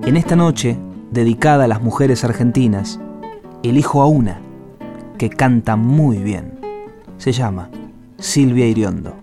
En esta noche, dedicada a las mujeres argentinas, elijo a una que canta muy bien. Se llama Silvia Iriondo.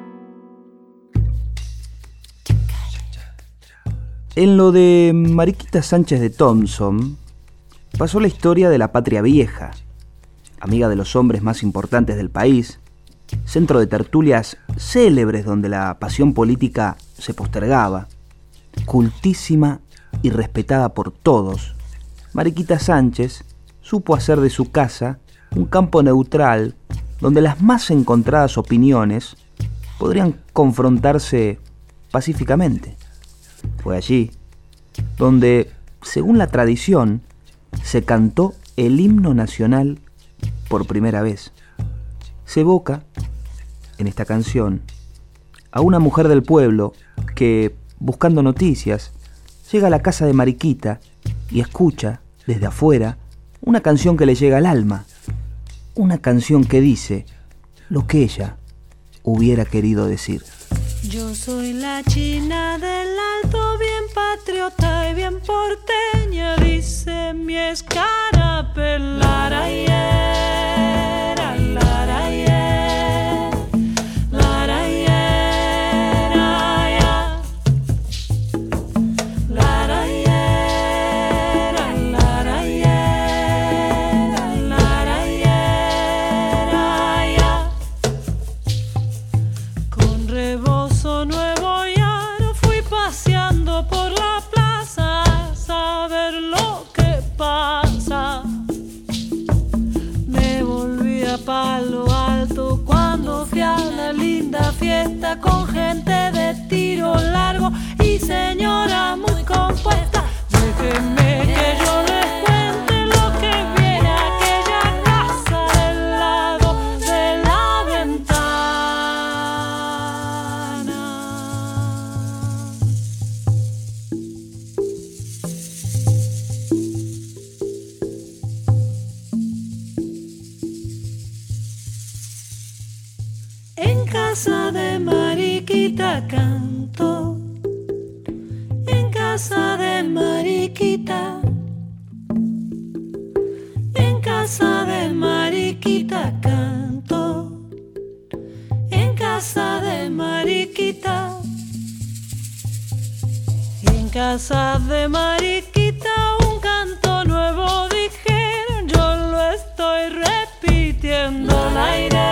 En lo de Mariquita Sánchez de Thompson pasó la historia de la patria vieja, amiga de los hombres más importantes del país, centro de tertulias célebres donde la pasión política se postergaba, cultísima y respetada por todos. Mariquita Sánchez supo hacer de su casa un campo neutral donde las más encontradas opiniones podrían confrontarse pacíficamente. Fue allí donde, según la tradición, se cantó el himno nacional por primera vez. Se evoca, en esta canción, a una mujer del pueblo que, buscando noticias, llega a la casa de Mariquita y escucha, desde afuera, una canción que le llega al alma. Una canción que dice lo que ella hubiera querido decir. Yo soy la china del Alto, bien patriota y bien porteña, dice mi escarapel. Larayera, larayera, larayera, larayera, larayera, larayera. Con rebozo nuevo ya no fui paseando por la plaza a saber lo que pasa. Me volví a Palo Alto cuando fui a la linda fiesta con gente de tiro largo y señora muy compuesta. Déjenme que yo les cuente lo que viene a aquella casa del lado de la ventana. En casa de Mariquita canto, en casa de Mariquita, en casa de Mariquita canto, en casa de Mariquita, en casa de Mariquita un canto nuevo dijeron, yo lo estoy repitiendo. La aire.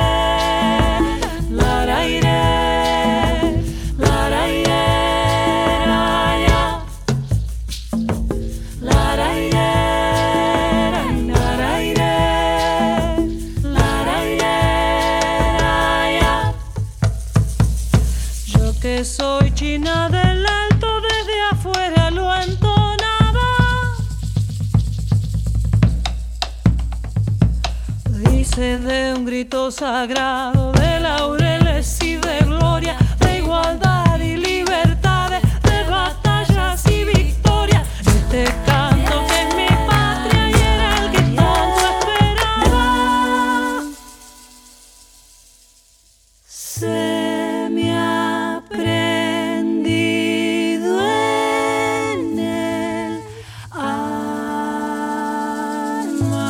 Que soy china del Alto, desde afuera lo entonaba. Dice de un grito sagrado de laureles y de gloria, de igualdad y libertad, de batallas y victorias. Este canto que es mi patria y era el que tanto esperaba. Se me ha prendido en el alma.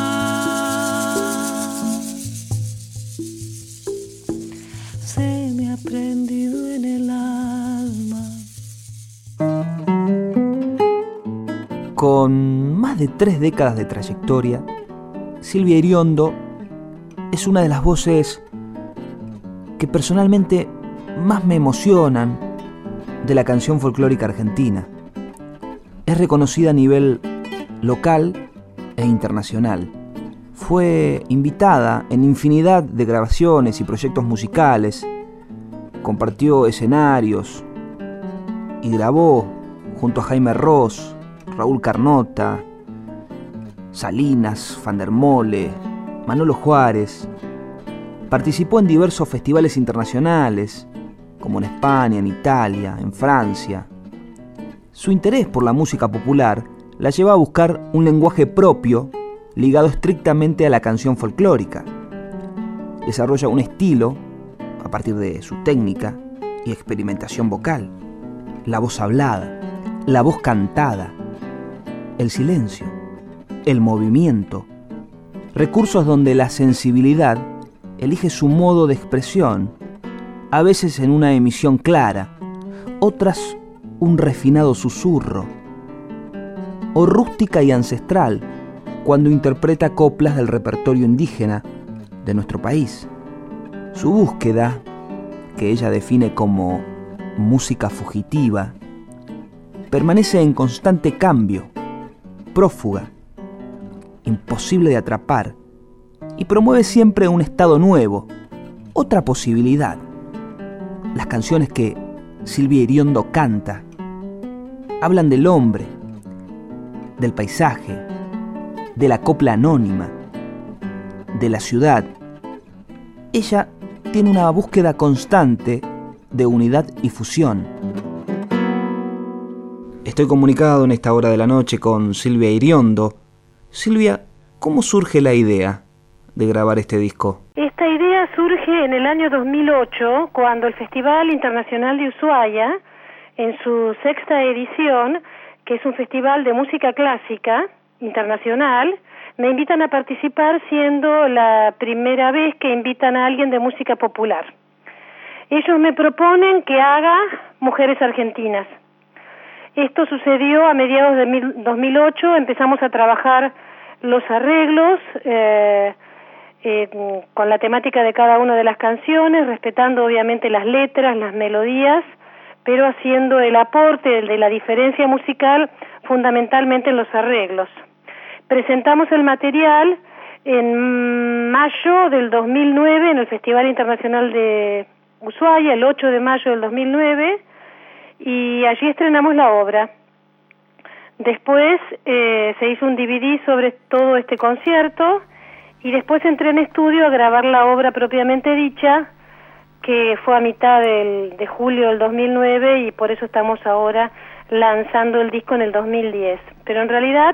Se me ha prendido en el alma. Con más de 3 décadas de trayectoria, Silvia Iriondo es una de las voces que personalmente más me emocionan de la canción folclórica argentina. Es reconocida a nivel local e internacional. Fue invitada en infinidad de grabaciones y proyectos musicales, compartió escenarios y grabó junto a Jaime Ross, Raúl Carnota, Salinas, Van der Mole, Manolo Juárez. Participó en diversos festivales internacionales, como en España, en Italia, en Francia. Su interés por la música popular la lleva a buscar un lenguaje propio ligado estrictamente a la canción folclórica. Desarrolla un estilo a partir de su técnica y experimentación vocal. La voz hablada, la voz cantada, el silencio, el movimiento, recursos donde la sensibilidad elige su modo de expresión, a veces en una emisión clara, otras un refinado susurro, o rústica y ancestral, cuando interpreta coplas del repertorio indígena de nuestro país. Su búsqueda, que ella define como música fugitiva, permanece en constante cambio, prófuga, imposible de atrapar, y promueve siempre un estado nuevo, otra posibilidad. Las canciones que Silvia Iriondo canta hablan del hombre, del paisaje, de la copla anónima, de la ciudad. Ella tiene una búsqueda constante de unidad y fusión. Estoy comunicado en esta hora de la noche con Silvia Iriondo. Silvia, ¿cómo surge la idea de grabar este disco? Esta idea surge en el año 2008, cuando el Festival Internacional de Ushuaia, en su 6ª edición, que es un festival de música clásica internacional, me invitan a participar, siendo la primera vez que invitan a alguien de música popular. Ellos me proponen que haga Mujeres Argentinas. Esto sucedió a mediados de 2008, empezamos a trabajar los arreglos con la temática de cada una de las canciones, respetando obviamente las letras, las melodías, pero haciendo el aporte de la diferencia musical fundamentalmente en los arreglos. Presentamos el material en mayo del 2009 en el Festival Internacional de Ushuaia, el 8 de mayo del 2009, y allí estrenamos la obra. Después se hizo un DVD sobre todo este concierto, y después entré en estudio a grabar la obra propiamente dicha, que fue a mitad de julio del 2009, y por eso estamos ahora lanzando el disco en el 2010. Pero en realidad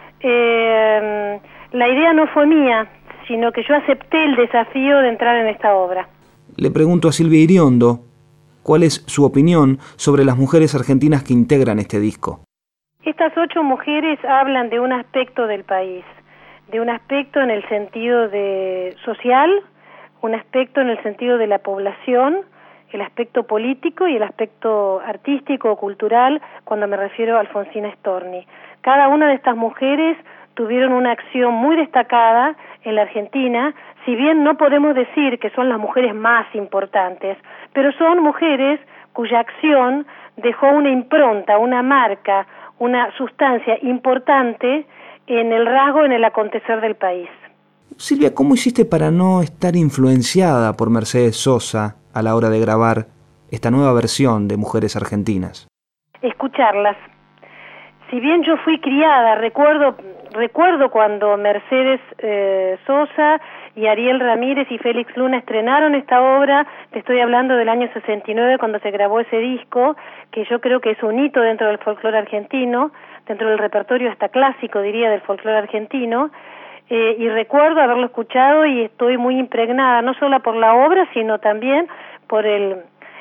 la idea no fue mía, sino que yo acepté el desafío de entrar en esta obra. Le pregunto a Silvia Iriondo, ¿cuál es su opinión sobre las mujeres argentinas que integran este disco? Estas 8 mujeres hablan de un aspecto del país, de un aspecto en el sentido de social, un aspecto en el sentido de la población, el aspecto político y el aspecto artístico o cultural, cuando me refiero a Alfonsina Storni. Cada una de estas mujeres tuvieron una acción muy destacada en la Argentina, si bien no podemos decir que son las mujeres más importantes, pero son mujeres cuya acción dejó una impronta, una marca, una sustancia importante en el rasgo, en el acontecer del país. Silvia, ¿cómo hiciste para no estar influenciada por Mercedes Sosa a la hora de grabar esta nueva versión de Mujeres Argentinas? Escucharlas. Si bien yo fui criada, recuerdo cuando Mercedes Sosa y Ariel Ramírez y Félix Luna estrenaron esta obra, te estoy hablando del año 69, cuando se grabó ese disco, que yo creo que es un hito dentro del folclore argentino, dentro del repertorio hasta clásico, diría, del folclore argentino, y recuerdo haberlo escuchado y estoy muy impregnada, no solo por la obra, sino también por el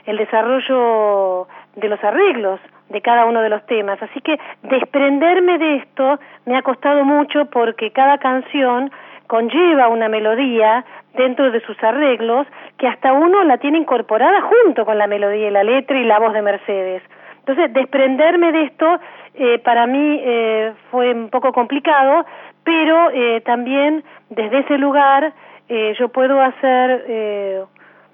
desarrollo de los arreglos de cada uno de los temas. Así que desprenderme de esto me ha costado mucho, porque cada canción conlleva una melodía dentro de sus arreglos que hasta uno la tiene incorporada junto con la melodía y la letra y la voz de Mercedes. Entonces, desprenderme de esto para mí fue un poco complicado, pero también desde ese lugar yo puedo hacer,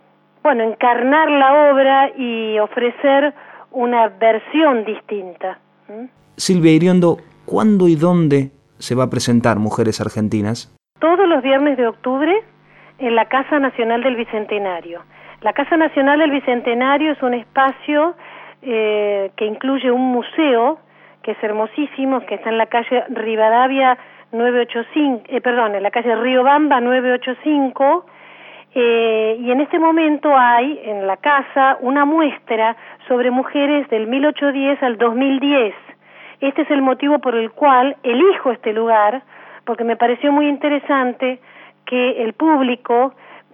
encarnar la obra y ofrecer una versión distinta. Silvia Iriondo, ¿cuándo y dónde se va a presentar Mujeres Argentinas? Todos los viernes de octubre en la Casa Nacional del Bicentenario. La Casa Nacional del Bicentenario es un espacio que incluye un museo que es hermosísimo, que está en la calle Rivadavia 985, en la calle Riobamba 985, y en este momento hay en la casa una muestra sobre mujeres del 1810 al 2010. Este es el motivo por el cual elijo este lugar, porque me pareció muy interesante que el público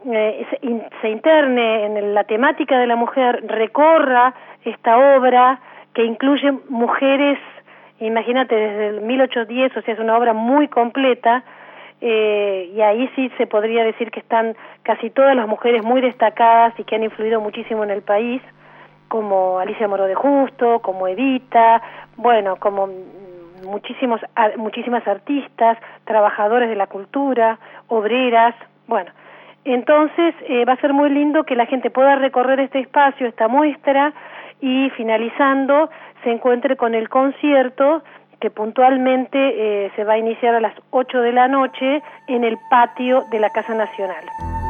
se interne en la temática de la mujer, recorra esta obra que incluye mujeres imagínate, desde el 1810, o sea, es una obra muy completa, y ahí sí se podría decir que están casi todas las mujeres muy destacadas y que han influido muchísimo en el país, como Alicia Moró de Justo, como Evita, bueno, como muchísimas artistas, trabajadores de la cultura, obreras, bueno. Entonces va a ser muy lindo que la gente pueda recorrer este espacio, esta muestra, y finalizando se encuentre con el concierto que puntualmente se va a iniciar a las 8 de la noche en el patio de la Casa Nacional.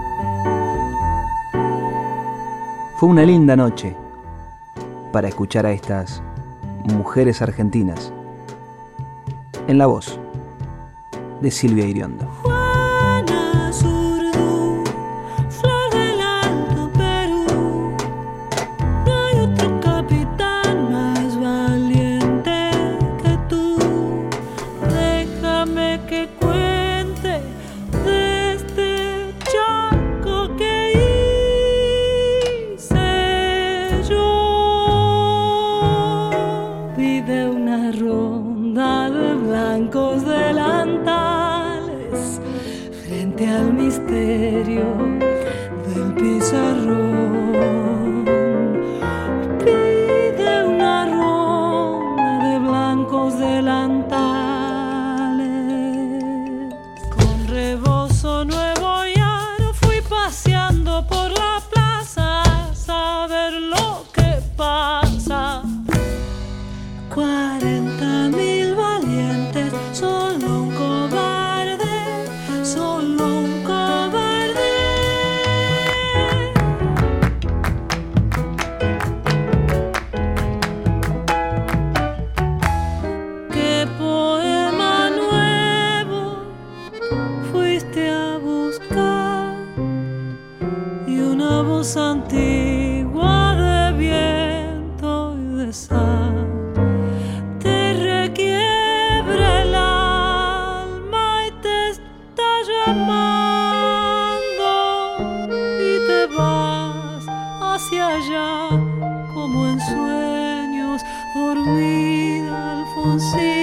Fue una linda noche para escuchar a estas mujeres argentinas en la voz de Silvia Iriondo. Al misterio del pizarrón, pide una ronda de blancos delantales. Con rebozo nuevo ya fui paseando por la plaza a saber lo que pasa. 40.000 valientes, solo un cobarde, solo un cobarde. ¿Qué poema nuevo fuiste a buscar? Y una voz antigua de viento y de sal te requiebra el alma y te está llamando, y te vas hacia allá como en sueños, dormida Alfonsina.